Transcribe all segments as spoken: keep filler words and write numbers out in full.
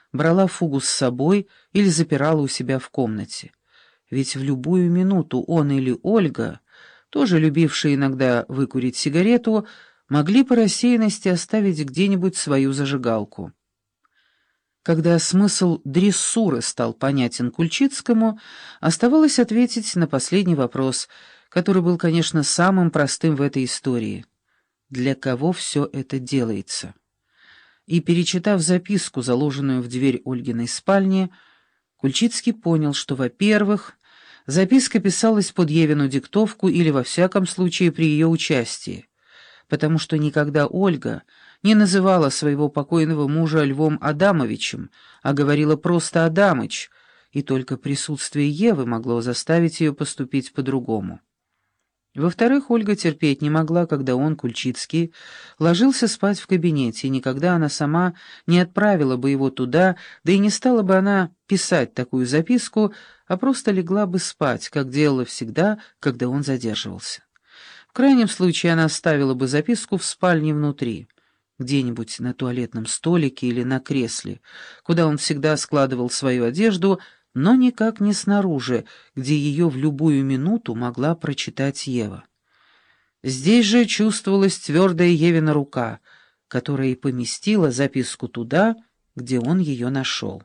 брала фугу с собой или запирала у себя в комнате. Ведь в любую минуту он или Ольга, тоже любившие иногда выкурить сигарету, могли по рассеянности оставить где-нибудь свою зажигалку. Когда смысл дрессуры стал понятен Кульчицкому, оставалось ответить на последний вопрос, который был, конечно, самым простым в этой истории. Для кого все это делается? И, перечитав записку, заложенную в дверь Ольгиной спальни, Кульчицкий понял, что, во-первых, записка писалась под Евину диктовку или, во всяком случае, при ее участии, потому что никогда Ольга не называла своего покойного мужа Львом Адамовичем, а говорила просто «Адамыч», и только присутствие Евы могло заставить ее поступить по-другому. Во-вторых, Ольга терпеть не могла, когда он, Кульчицкий, ложился спать в кабинете, и никогда она сама не отправила бы его туда, да и не стала бы она писать такую записку, а просто легла бы спать, как делала всегда, когда он задерживался. В крайнем случае она оставила бы записку в спальне внутри, где-нибудь на туалетном столике или на кресле, куда он всегда складывал свою одежду, но никак не снаружи, где ее в любую минуту могла прочитать Ева. Здесь же чувствовалась твердая Евина рука, которая и поместила записку туда, где он ее нашел.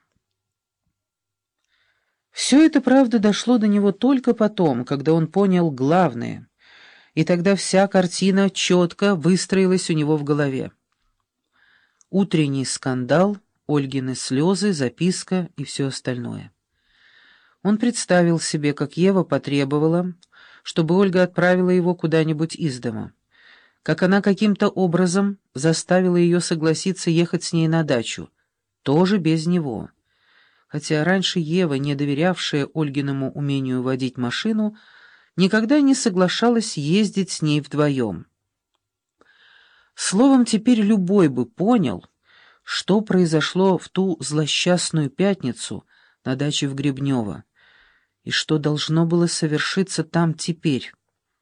Все это, правда, дошло до него только потом, когда он понял главное, и тогда вся картина четко выстроилась у него в голове. Утренний скандал, Ольгины слезы, записка и все остальное. Он представил себе, как Ева потребовала, чтобы Ольга отправила его куда-нибудь из дома, как она каким-то образом заставила ее согласиться ехать с ней на дачу, тоже без него. Хотя раньше Ева, не доверявшая Ольгиному умению водить машину, никогда не соглашалась ездить с ней вдвоем. Словом, теперь любой бы понял, что произошло в ту злосчастную пятницу на даче в Гребнево, и что должно было совершиться там теперь.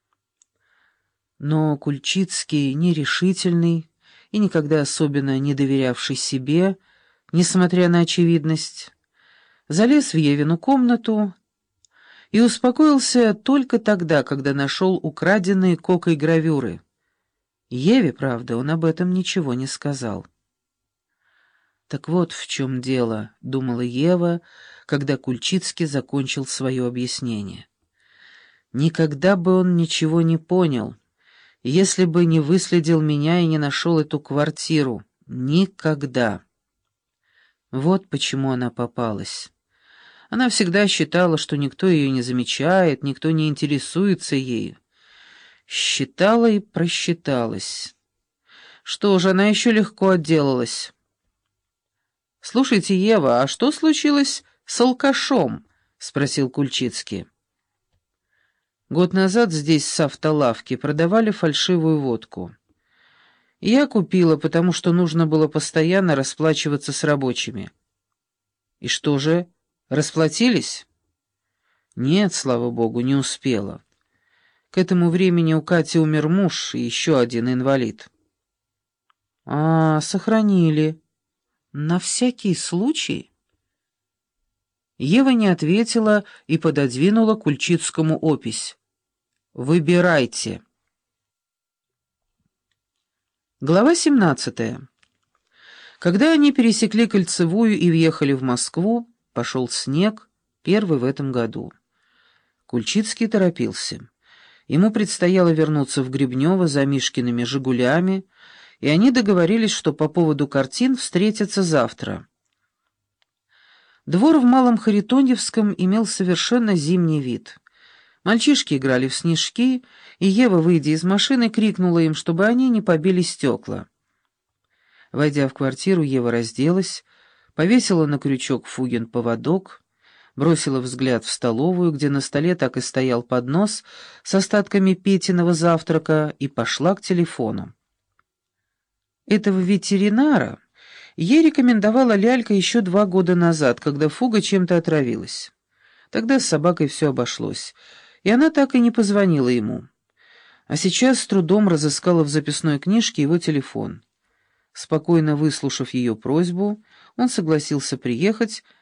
Но Кульчицкий, нерешительный и никогда особенно не доверявший себе, несмотря на очевидность, залез в Евину комнату и успокоился только тогда, когда нашел украденные Кокой гравюры. Еве, правда, он об этом ничего не сказал. «Так вот в чем дело», — думала Ева, когда Кульчицкий закончил свое объяснение. «Никогда бы он ничего не понял, если бы не выследил меня и не нашел эту квартиру. Никогда». Вот почему она попалась. Она всегда считала, что никто ее не замечает, никто не интересуется ею. Считала и просчиталась. Что же, она еще легко отделалась. «Слушайте, Ева, а что случилось с алкашом?» — спросил Кульчицкий. Год назад здесь с автолавки продавали фальшивую водку. Я купила, потому что нужно было постоянно расплачиваться с рабочими. И что же, расплатились? Нет, слава богу, не успела. К этому времени у Кати умер муж и еще один инвалид. А, сохранили. На всякий случай? Ева не ответила и пододвинула Кульчицкому опись. «Выбирайте». Глава семнадцатая. Когда они пересекли Кольцевую и въехали в Москву, пошел снег, первый в этом году. Кульчицкий торопился. Ему предстояло вернуться в Гребнево за Мишкиными «Жигулями», и они договорились, что по поводу картин встретятся завтра. Двор в Малом Харитоньевском имел совершенно зимний вид. Мальчишки играли в снежки, и Ева, выйдя из машины, крикнула им, чтобы они не побили стекла. Войдя в квартиру, Ева разделась, повесила на крючок Фугин поводок, бросила взгляд в столовую, где на столе так и стоял поднос с остатками Петиного завтрака, и пошла к телефону. Этого ветеринара ей рекомендовала Лялька еще два года назад, когда Фуга чем-то отравилась. Тогда с собакой все обошлось, и она так и не позвонила ему. А сейчас с трудом разыскала в записной книжке его телефон. Спокойно выслушав ее просьбу, он согласился приехать,